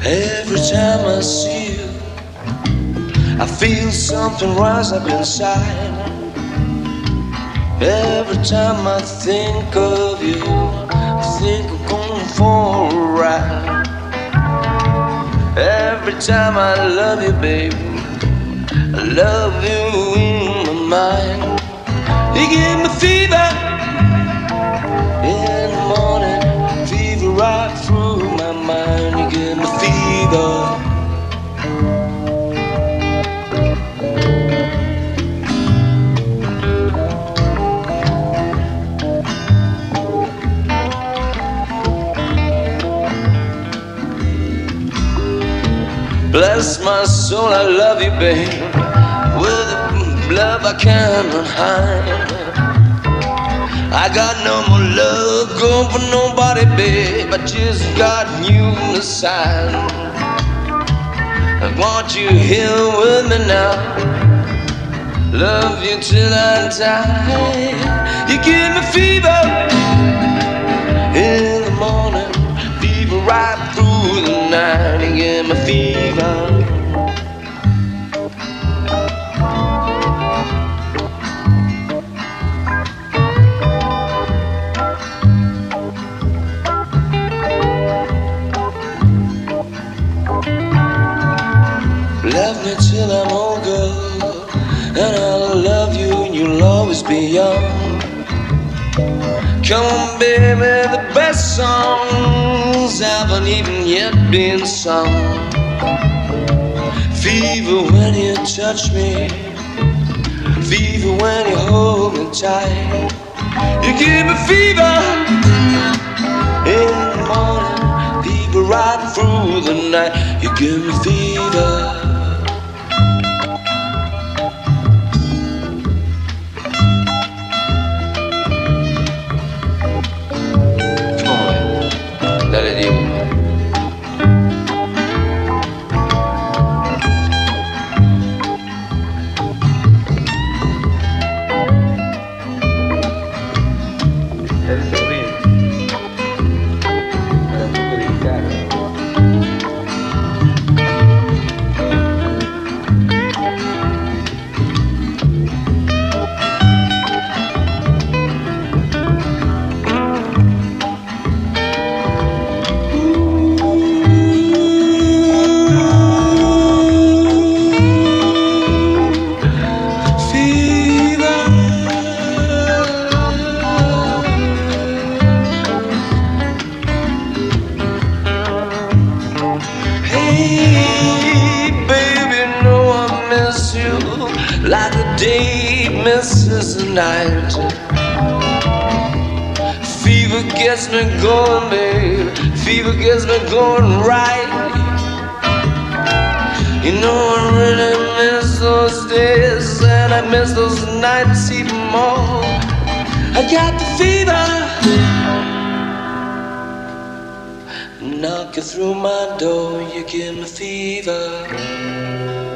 Every time I see you, I feel something rise up inside. Every time I think of you, I think I'm going for a ride. Every time I love you, baby, I love you in my mind. You give me fever in the morning, fever right through my mind. You give me fever. Bless my soul, I love you, babe, with a love I cannot hide. I got no more love going for nobody, babe. I just got you inside. I want you here with me now. Love you till I die. You give me fever in the morning, fever right through the night. You give me fever. Love me till I'm old, girl, and I'll love you and you'll always be young. Come on, baby, the best songs haven't even yet been sung. Fever when you touch me, fever when you hold me tight. You give me fever in the morning, fever right through the night. You give me fever. Like the day misses the night. Fever gets me going, babe. Fever gets me going right. You know I really miss those days, and I miss those nights even more. I got the fever knocking through my door. You give me fever.